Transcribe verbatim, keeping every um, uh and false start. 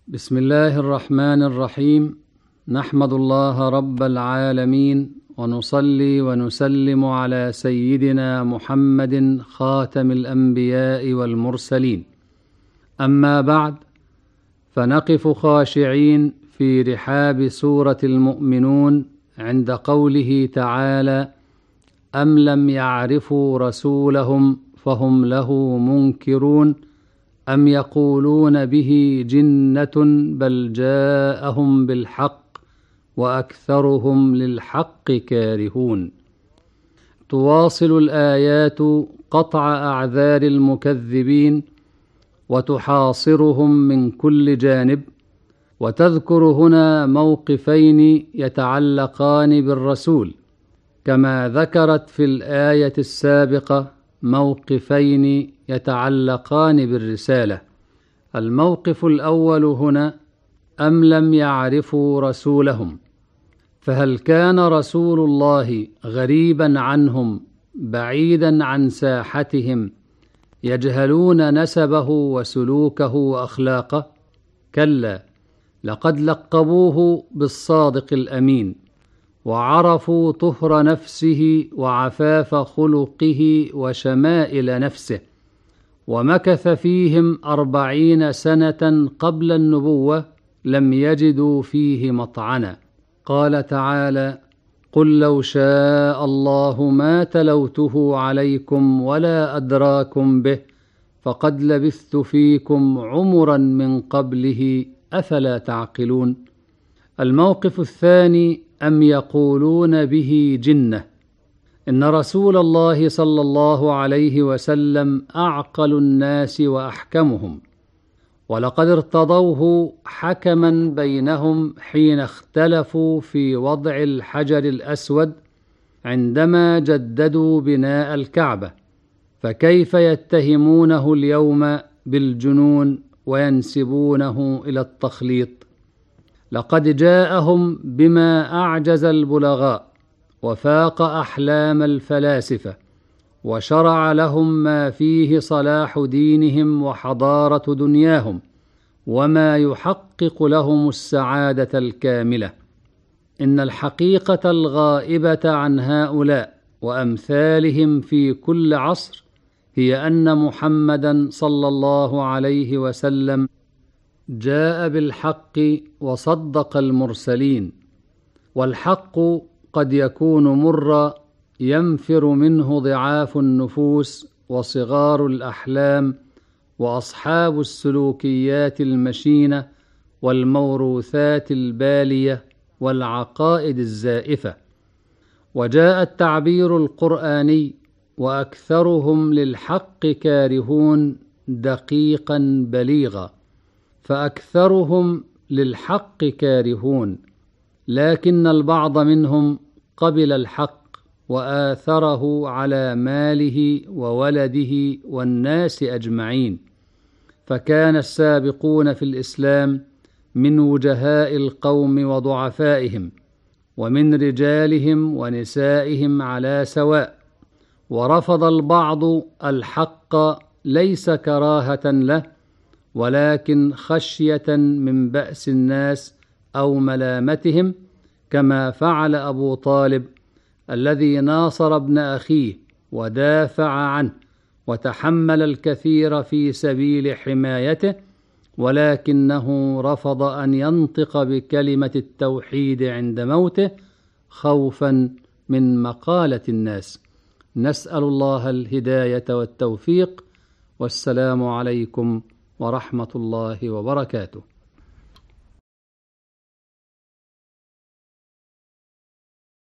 بسم الله الرحمن الرحيم. نحمد الله رب العالمين ونصلي ونسلم على سيدنا محمد خاتم الأنبياء والمرسلين. أما بعد، فنقف خاشعين في رحاب سورة المؤمنون عند قوله تعالى: أم لم يعرفوا رسولهم فهم له منكرون أم يقولون به جنة بل جاءهم بالحق وأكثرهم للحق كارهون. تواصل الآيات قطع أعذار المكذبين وتحاصرهم من كل جانب، وتذكر هنا موقفين يتعلقان بالرسول، كما ذكرت في الآية السابقة موقفين يتعلقان بالرسالة. الموقف الأول هنا: أم لم يعرفوا رسولهم، فهل كان رسول الله غريبا عنهم بعيدا عن ساحتهم يجهلون نسبه وسلوكه وأخلاقه؟ كلا، لقد لقبوه بالصادق الأمين، وعرفوا طهر نفسه وعفاف خلقه وشمائل نفسه، ومكث فيهم أربعين سنة قبل النبوة لم يجدوا فيه مطعنا. قال تعالى: قل لو شاء الله ما تلوته عليكم ولا أدراكم به فقد لبثت فيكم عمرا من قبله أفلا تعقلون. الموقف الثاني: أم يقولون به جنة. إن رسول الله صلى الله عليه وسلم أعقل الناس وأحكمهم، ولقد ارتضوه حكما بينهم حين اختلفوا في وضع الحجر الأسود عندما جددوا بناء الكعبة، فكيف يتهمونه اليوم بالجنون وينسبونه إلى التخليط؟ لقد جاءهم بما أعجز البلغاء وفاق أحلام الفلاسفة، وشرع لهم ما فيه صلاح دينهم وحضارة دنياهم، وما يحقق لهم السعادة الكاملة. إن الحقيقة الغائبة عن هؤلاء وأمثالهم في كل عصر هي أن محمدا صلى الله عليه وسلم جاء بالحق وصدق المرسلين، والحق قد يكون مرا ينفر منه ضعاف النفوس وصغار الأحلام وأصحاب السلوكيات المشينة والموروثات البالية والعقائد الزائفة. وجاء التعبير القرآني: وأكثرهم للحق كارهون دقيقا بليغا، فأكثرهم للحق كارهون، لكن البعض منهم قبل الحق وآثره على ماله وولده والناس أجمعين. فكان السابقون في الإسلام من وجهاء القوم وضعفائهم، ومن رجالهم ونسائهم على سواء، ورفض البعض الحق ليس كراهة له، ولكن خشية من بأس الناس أو ملامتهم، كما فعل أبو طالب الذي ناصر ابن أخيه ودافع عنه وتحمل الكثير في سبيل حمايته، ولكنه رفض أن ينطق بكلمة التوحيد عند موته خوفا من مقالة الناس. نسأل الله الهداية والتوفيق، والسلام عليكم ورحمة الله وبركاته.